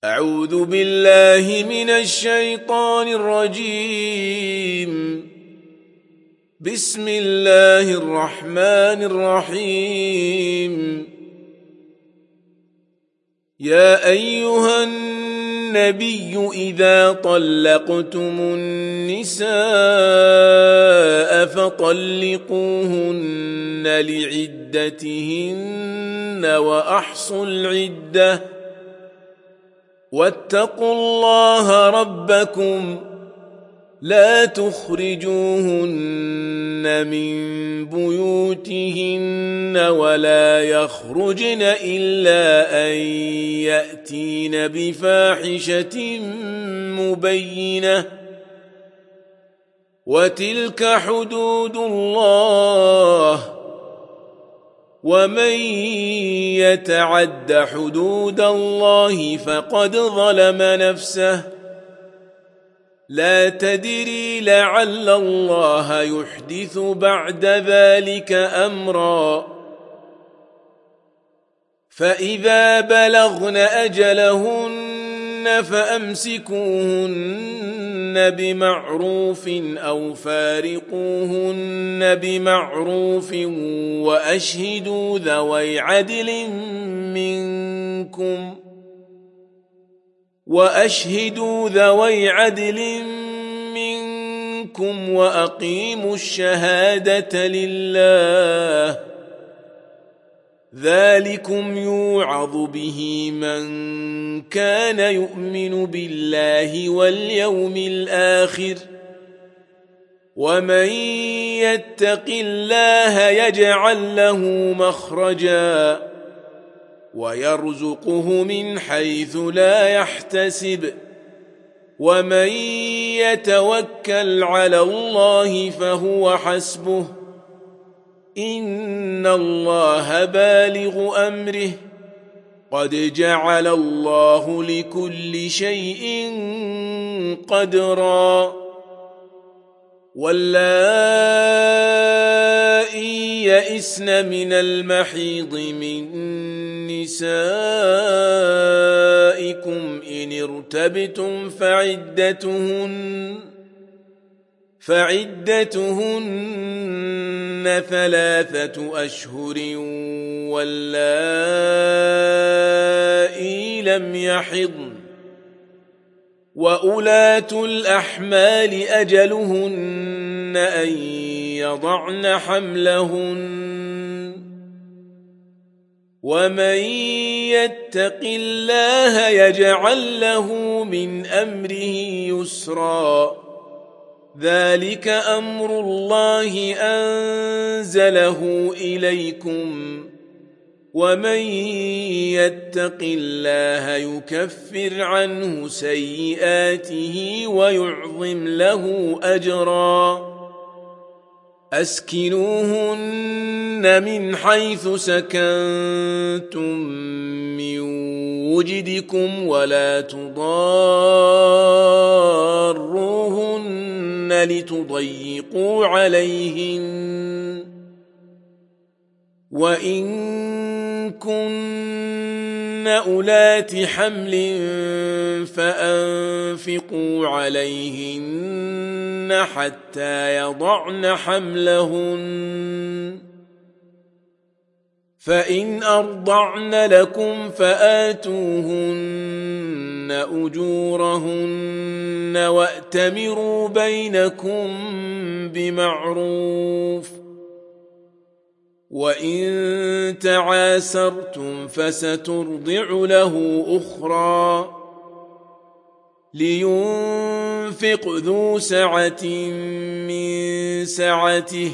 أعوذ بالله من الشيطان الرجيم. بسم الله الرحمن الرحيم. يا أيها النبي إذا طلقتم النساء فطلقوهن لعدتهن وأحصوا العدة واتقوا الله ربكم لا تخرجوهن من بيوتهن ولا يخرجن إلا أن يأتين بفاحشة مبينة وتلك حدود الله ومن يتعد حدود الله فقد ظلم نفسه لا تدري لعل الله يحدث بعد ذلك أمرا. فإذا بلغن أجلهن فأمسكوهن بمعروف أو فارقوهن بمعروف وأشهدوا ذوي عدل منكم وأقيموا الشهادة لله ذلكم يوعظ به من كان يؤمن بالله واليوم الآخر ومن يتق الله يجعل له مخرجا ويرزقه من حيث لا يحتسب ومن يتوكل على الله فهو حسبه إن الله بالغ أمره قد جعل الله لكل شيء قدرا. واللائي يئسن من المحيض من نسائكم إن ارتبتم فعدتهن 3 أشهر واللائي لم يحضن وأولات الأحمال أجلهن أن يضعن حملهن ومن يتق الله يجعل له من أمره يسرا ذلك أمر الله أنزله إليكم ومن يتق الله يكفر عنه سيئاته ويعظم له أجرا. أسكنوهن من حيث سكنتم من وجدكم ولا تضاروهن لتضيقوا عليهن وإن كن أولات حمل فأنفقوا عليهن حتى يضعن حملهن فإن أرضعن لكم فآتوهن أجورهن وأتمروا بينكم بمعروف وإن تعاسرتم فسترضع له أخرى لينفق ذو سعة من سعته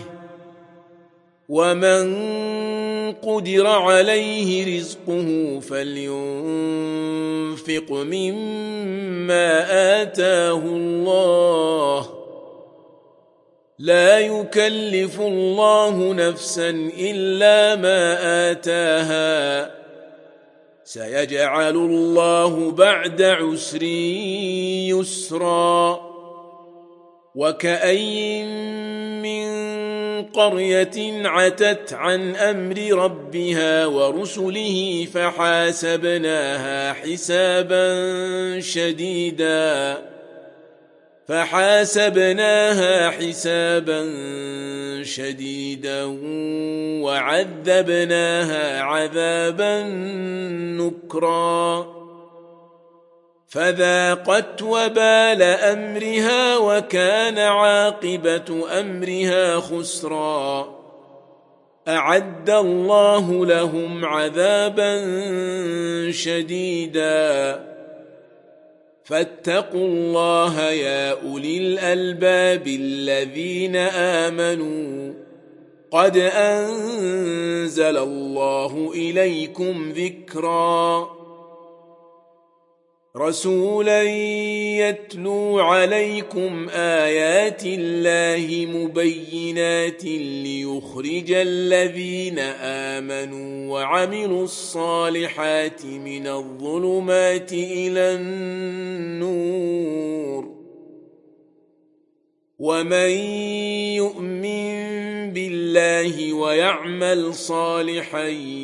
ومن قدر عليه رزقه فلينفق مما آتاه الله لا يكلف الله نفسا إلا ما آتاها سيجعل الله بعد عسر يسرا. وكأين من قرية عتت عن أمر ربها ورسله فحاسبناها حسابا شديدا وعذبناها عذابا نكرا فذاقت وبال أمرها وكان عاقبة أمرها خسرا أعد الله لهم عذابا شديدا فاتقوا الله يا أولي الألباب الذين آمنوا قد أنزل الله إليكم ذكرا رسولا يتلو عليكم آيات الله مبينات ليخرج الذين آمنوا وعملوا الصالحات من الظلمات إلى النور ومن يؤمن بالله ويعمل صالحا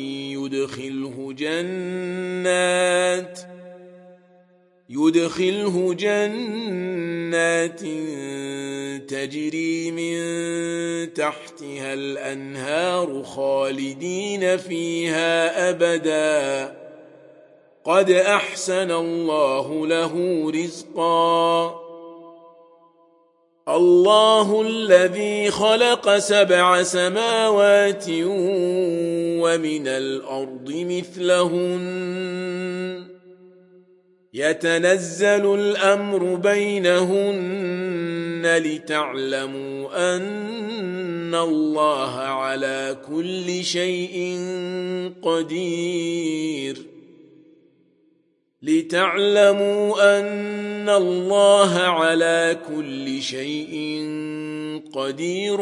يدخله جنات تجري من تحتها الأنهار خالدين فيها أبدا قد أحسن الله له رزقا الله الذي خلق 7 سماوات ومن الأرض مثلهن يتنزل الأمر بينهن لتعلموا أن الله على كل شيء قدير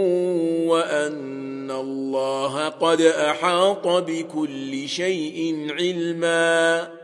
وأن الله قد أحاط بكل شيء علما